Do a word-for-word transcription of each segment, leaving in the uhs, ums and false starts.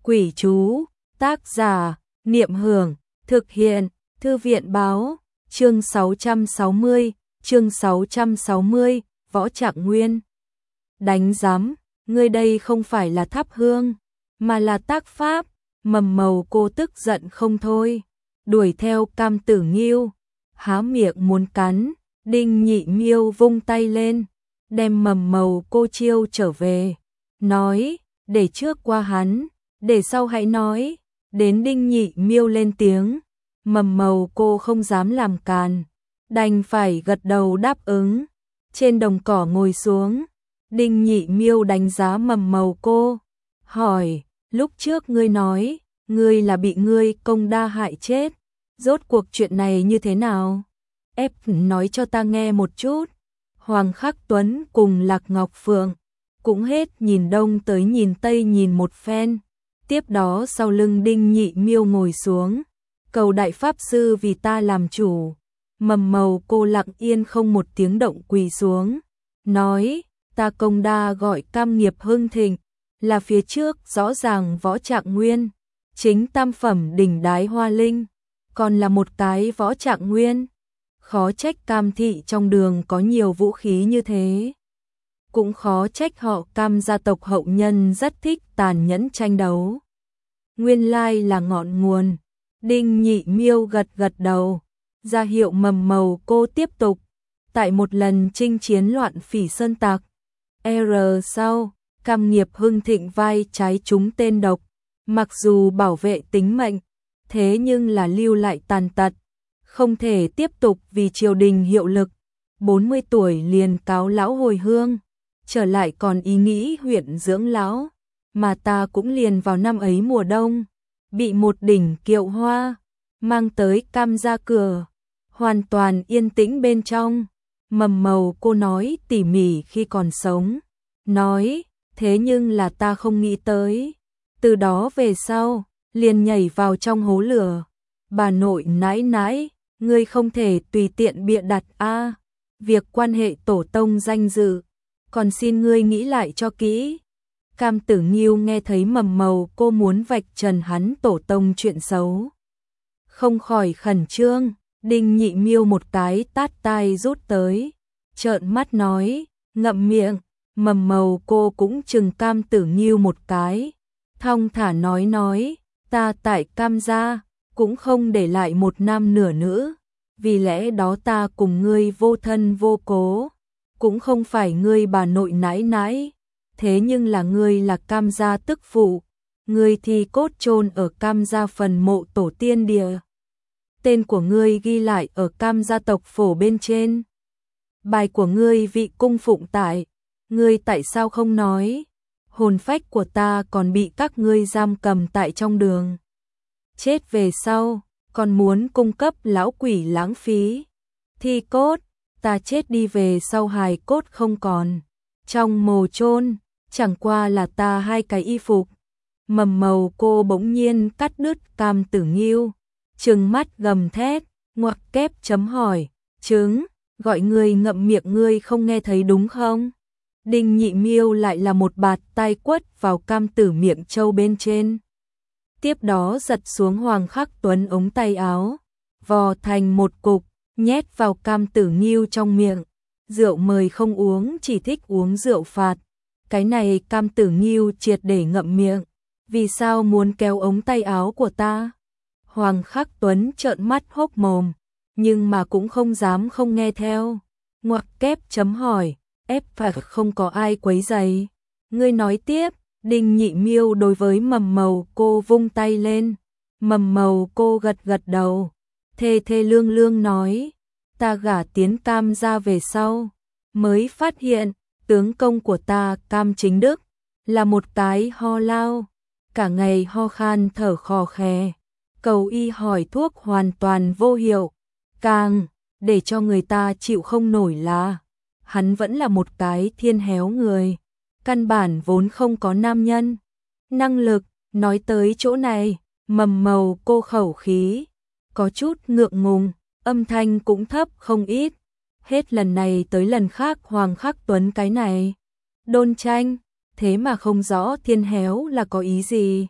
Quỷ chú, tác giả, Niệm Hưởng, thực hiện, Thư viện báo, chương sáu trăm sáu mươi, chương sáu trăm sáu mươi, Võ Trạng Nguyên. Đánh giám, ngươi đây không phải là thắp hương, mà là tác pháp. Mầm Mầu Cô tức giận không thôi, đuổi theo Cam Tử Nghiêu, há miệng muốn cắn. Đinh Nhị Miêu vung tay lên, đem Mầm Mầu Cô chiêu trở về, nói, để trước qua hắn, để sau hãy nói. Đến Đinh Nhị Miêu lên tiếng, Mầm Mầu Cô không dám làm càn, đành phải gật đầu đáp ứng. Trên đồng cỏ ngồi xuống, Đinh Nhị Miêu đánh giá Mầm Mầu Cô, hỏi, lúc trước ngươi nói, ngươi là bị ngươi công đa hại chết, rốt cuộc chuyện này như thế nào? Ép nói cho ta nghe một chút. Hoàng Khắc Tuấn cùng Lạc Ngọc Phượng cũng hết nhìn đông tới nhìn tây nhìn một phen. Tiếp đó sau lưng Đinh Nhị Miêu ngồi xuống, cầu đại pháp sư vì ta làm chủ. Mầm Mầu Cô lặng yên không một tiếng động quỳ xuống, nói, ta công đa gọi Cam Nghiệp hưng thịnh, là phía trước rõ ràng Võ Trạng Nguyên, chính tam phẩm đỉnh đái hoa linh, còn là một cái Võ Trạng Nguyên. Khó trách Cam thị trong đường có nhiều vũ khí như thế. Cũng khó trách họ Cam gia tộc hậu nhân rất thích tàn nhẫn tranh đấu. Nguyên lai là ngọn nguồn. Đinh Nhị Miêu gật gật đầu, ra hiệu Mầm Mầu Cô tiếp tục. Tại một lần chinh chiến loạn Phỉ Sơn Tạc, R sau, Cam Nghiệp hưng thịnh vai trái trúng tên độc, mặc dù bảo vệ tính mệnh, thế nhưng là lưu lại tàn tật, không thể tiếp tục vì triều đình hiệu lực. bốn mươi tuổi liền cáo lão hồi hương, trở lại còn ý nghĩ huyện dưỡng lão, mà ta cũng liền vào năm ấy mùa đông, bị một đỉnh kiệu hoa mang tới Cam gia cửa, hoàn toàn yên tĩnh bên trong. Mầm Mầu Cô nói tỉ mỉ khi còn sống, nói, thế nhưng là ta không nghĩ tới, từ đó về sau, liền nhảy vào trong hố lửa. Bà nội nãi nãi, ngươi không thể tùy tiện bịa đặt a, việc quan hệ tổ tông danh dự, còn xin ngươi nghĩ lại cho kỹ. Cam Tử Nghiêu nghe thấy Mầm Mầu Cô muốn vạch trần hắn tổ tông chuyện xấu, không khỏi khẩn trương. Đinh Nhị Miêu một cái tát tai rút tới, trợn mắt nói, ngậm miệng. Mầm Mầu Cô cũng chừng Cam Tử Nghiêu một cái, thong thả nói nói, ta tại Cam gia cũng không để lại một nam nửa nữ, vì lẽ đó ta cùng ngươi vô thân vô cố, cũng không phải ngươi bà nội nãi nãi, thế nhưng là ngươi là Cam gia tức phụ, ngươi thì cốt chôn ở Cam gia phần mộ tổ tiên địa, tên của ngươi ghi lại ở Cam gia tộc phổ bên trên, bài của ngươi vị cung phụng tại, ngươi tại sao không nói? Hồn phách của ta còn bị các ngươi giam cầm tại trong đường, chết về sau còn muốn cung cấp lão quỷ lãng phí. Thi cốt, ta chết đi về sau hài cốt không còn, trong mồ chôn chẳng qua là ta hai cái y phục. Mầm Mầu Cô bỗng nhiên cắt đứt Cam Tử Nghiêu, trừng mắt gầm thét, ngoặc kép chấm hỏi, chứng, gọi ngươi ngậm miệng ngươi không nghe thấy đúng không? Đinh Nhị Miêu lại là một bạt tai quất vào Cam Tử miệng trâu bên trên. Tiếp đó giật xuống Hoàng Khắc Tuấn ống tay áo, vò thành một cục, nhét vào Cam Tử Nghiêu trong miệng. Rượu mời không uống, chỉ thích uống rượu phạt. Cái này Cam Tử Nghiêu triệt để ngậm miệng. Vì sao muốn kéo ống tay áo của ta? Hoàng Khắc Tuấn trợn mắt hốc mồm, nhưng mà cũng không dám không nghe theo. Ngoặc kép chấm hỏi, ép phải không có ai quấy rầy. Ngươi nói tiếp. Đinh Nhị Miêu đối với Mầm Mầu Cô vung tay lên. Mầm Mầu Cô gật gật đầu, thê thê lương lương nói, ta gả tiến Cam gia về sau, mới phát hiện, tướng công của ta Cam Chính Đức, là một cái ho lao, cả ngày ho khan thở khò khè, cầu y hỏi thuốc hoàn toàn vô hiệu, càng để cho người ta chịu không nổi là, hắn vẫn là một cái thiên héo người. Căn bản vốn không có nam nhân năng lực. Nói tới chỗ này, Mầm Mầu Cô khẩu khí có chút ngượng ngùng, âm thanh cũng thấp không ít. Hết lần này tới lần khác Hoàng Khắc Tuấn cái này đôn tranh, thế mà không rõ thiên héo là có ý gì.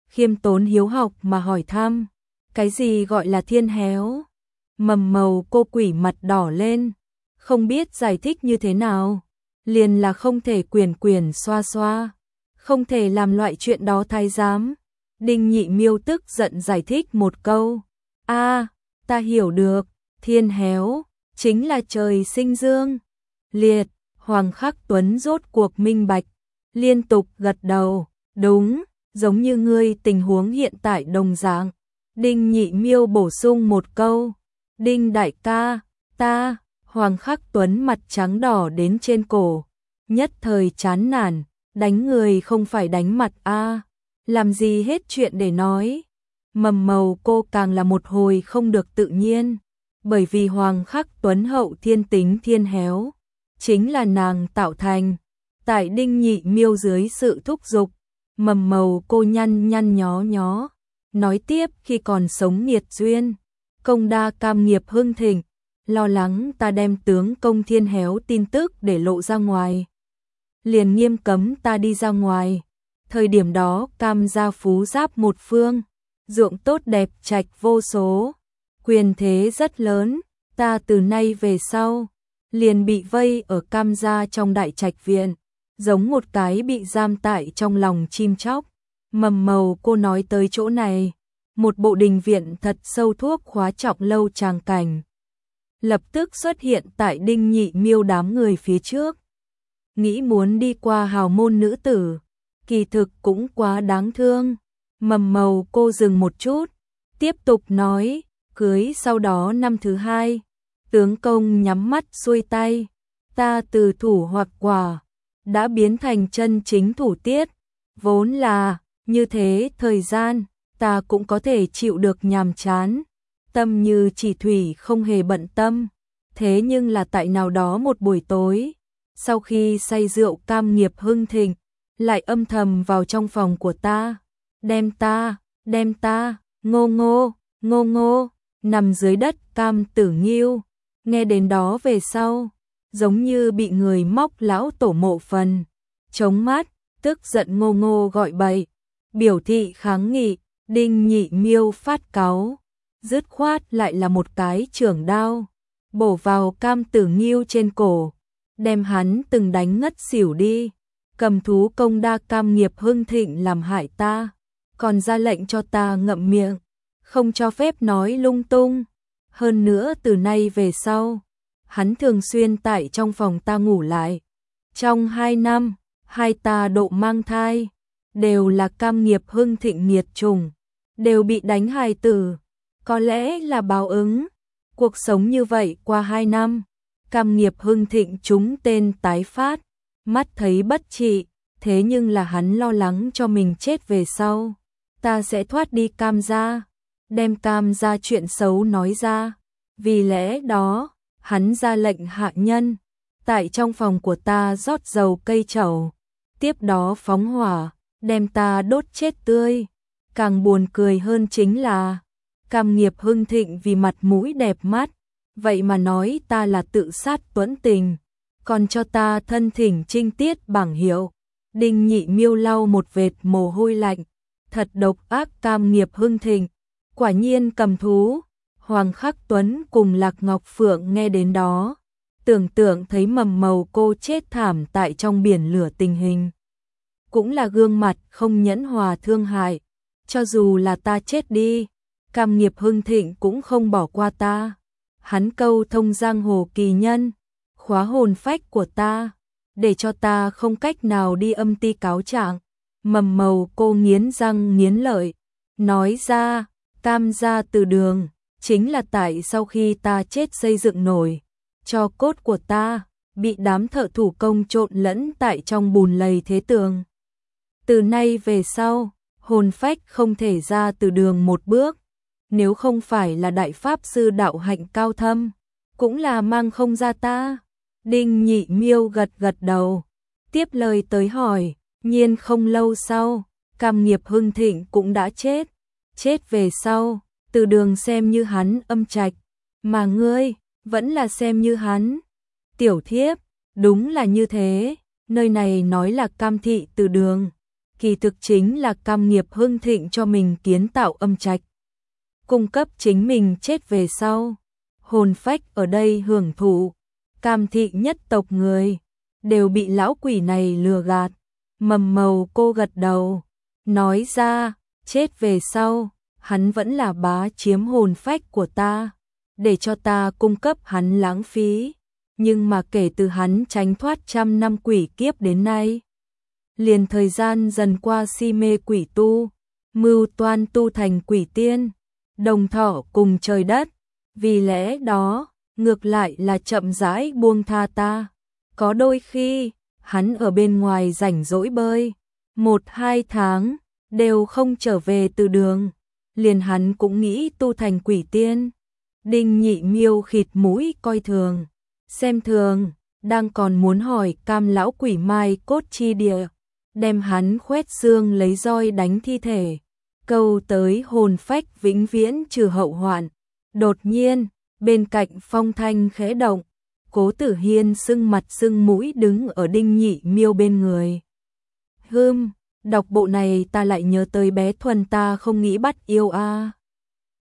khiêm tốn hiếu học mà hỏi thăm, cái gì gọi là thiên héo? Mầm Mầu cô quỷ mặt đỏ lên, không biết giải thích như thế nào, liền là không thể quyền quyền xoa xoa, không thể làm loại chuyện đó thái giám. Đinh Nhị Miêu tức giận giải thích một câu, a, ta hiểu được, thiên héo, chính là trời sinh dương. Liệt, Hoàng Khắc Tuấn rốt cuộc minh bạch, liên tục gật đầu, đúng, giống như ngươi tình huống hiện tại đồng dạng. Đinh Nhị Miêu bổ sung một câu, Đinh đại ca, ta, Hoàng Khắc Tuấn mặt trắng đỏ đến trên cổ, nhất thời chán nản, đánh người không phải đánh mặt a, làm gì hết chuyện để nói. Mầm Mầu cô càng là một hồi không được tự nhiên, bởi vì Hoàng Khắc Tuấn hậu thiên tính thiên héo, chính là nàng tạo thành. Tại Đinh Nhị Miêu dưới sự thúc giục, Mầm Mầu cô nhăn nhăn nhó nhó, nói tiếp khi còn sống nghiệt duyên, công đa cam nghiệp hưng thịnh, lo lắng ta đem tướng công thiên héo tin tức để lộ ra ngoài, liền nghiêm cấm ta đi ra ngoài. Thời điểm đó Cam gia phú giáp một phương, ruộng tốt đẹp trạch vô số, quyền thế rất lớn, ta từ nay về sau liền bị vây ở Cam gia trong đại trạch viện, giống một cái bị giam tại trong lòng chim chóc. Mầm Mầu cô nói tới chỗ này, một bộ đình viện thật sâu thuốc khóa trọng lâu tràng cảnh lập tức xuất hiện tại Đinh Nhị Miêu đám người phía trước. Nghĩ muốn đi qua hào môn nữ tử, kỳ thực cũng quá đáng thương. Mầm Mầu cô dừng một chút, tiếp tục nói, cưới sau đó năm thứ hai, tướng công nhắm mắt xuôi tay, ta từ thủ hoặc quả, đã biến thành chân chính thủ tiết, vốn là, như thế thời gian, ta cũng có thể chịu được nhàm chán, tâm như chỉ thủy không hề bận tâm, thế nhưng là tại nào đó một buổi tối, sau khi say rượu cam nghiệp hưng thịnh, lại âm thầm vào trong phòng của ta, đem ta, đem ta, ngô ngô, ngô ngô, nằm dưới đất Cam Tử Nghiêu, nghe đến đó về sau, giống như bị người móc lão tổ mộ phần, chống mắt, tức giận ngô ngô gọi bậy, biểu thị kháng nghị. Đinh Nhị Miêu phát cáu, dứt khoát lại là một cái chưởng đao, bổ vào Cam Tử Nghiêu trên cổ, đem hắn từng đánh ngất xỉu đi. Cầm thú công đa cam nghiệp hưng thịnh làm hại ta, còn ra lệnh cho ta ngậm miệng, không cho phép nói lung tung. Hơn nữa từ nay về sau, hắn thường xuyên tại trong phòng ta ngủ lại. Trong hai năm, hai ta độ mang thai, đều là cam nghiệp hưng thịnh nghiệt trùng, đều bị đánh hài tử, có lẽ là báo ứng. Cuộc sống như vậy qua hai năm, cam nghiệp hưng thịnh chúng tên tái phát, mắt thấy bất trị, thế nhưng là hắn lo lắng cho mình chết về sau, ta sẽ thoát đi Cam gia, đem Cam gia chuyện xấu nói ra. Vì lẽ đó, hắn ra lệnh hạ nhân, tại trong phòng của ta rót dầu cây trầu, tiếp đó phóng hỏa, đem ta đốt chết tươi. Càng buồn cười hơn chính là, Cam nghiệp hưng thịnh vì mặt mũi đẹp mắt, vậy mà nói ta là tự sát tuẫn tình, còn cho ta thân thỉnh trinh tiết bảng hiệu. Đinh Nhị Miêu lau một vệt mồ hôi lạnh, thật độc ác Cam nghiệp hưng thịnh, quả nhiên cầm thú. Hoàng Khắc Tuấn cùng Lạc Ngọc Phượng nghe đến đó, tưởng tượng thấy Mầm Mầu cô chết thảm tại trong biển lửa tình hình, cũng là gương mặt không nhẫn hòa thương hại. Cho dù là ta chết đi, Cam nghiệp hưng thịnh cũng không bỏ qua ta. Hắn câu thông giang hồ kỳ nhân, khóa hồn phách của ta, để cho ta không cách nào đi âm ti cáo trạng. Mầm Mầu cô nghiến răng nghiến lợi, nói ra, Cam gia từ đường, chính là tại sau khi ta chết xây dựng nổi, cho cốt của ta, bị đám thợ thủ công trộn lẫn tại trong bùn lầy thế tường. Từ nay về sau, hồn phách không thể ra từ đường một bước, nếu không phải là đại pháp sư đạo hạnh cao thâm, cũng là mang không ra ta. Đinh Nhị Miêu gật gật đầu, tiếp lời tới hỏi, nhiên không lâu sau, Cam nghiệp hưng thịnh cũng đã chết, chết về sau, từ đường xem như hắn âm trạch, mà ngươi, vẫn là xem như hắn. Tiểu thiếp, đúng là như thế, nơi này nói là Cam thị từ đường, kỳ thực chính là cam nghiệp hưng thịnh cho mình kiến tạo âm trạch, cung cấp chính mình chết về sau. Hồn phách ở đây hưởng thụ, Cam thị nhất tộc người đều bị lão quỷ này lừa gạt. Mầm Mầu cô gật đầu, nói ra, chết về sau, hắn vẫn là bá chiếm hồn phách của ta, để cho ta cung cấp hắn lãng phí. Nhưng mà kể từ hắn tránh thoát trăm năm quỷ kiếp đến nay, liền thời gian dần qua si mê quỷ tu, mưu toan tu thành quỷ tiên, đồng thọ cùng trời đất. Vì lẽ đó, ngược lại là chậm rãi buông tha ta. Có đôi khi, hắn ở bên ngoài rảnh rỗi bơi, một hai tháng, đều không trở về từ đường, liền hắn cũng nghĩ tu thành quỷ tiên. Đinh Nhị Miêu khịt mũi coi thường, xem thường, đang còn muốn hỏi Cam lão quỷ mai cốt chi địa, đem hắn khoét xương lấy roi đánh thi thể, câu tới hồn phách vĩnh viễn trừ hậu hoạn. Đột nhiên, bên cạnh phong thanh khẽ động, Cố Tử Hiên sưng mặt sưng mũi đứng ở Đinh Nhị Miêu bên người. Hừm, đọc bộ này ta lại nhớ tới bé Thuần ta không nghĩ bắt yêu a. À.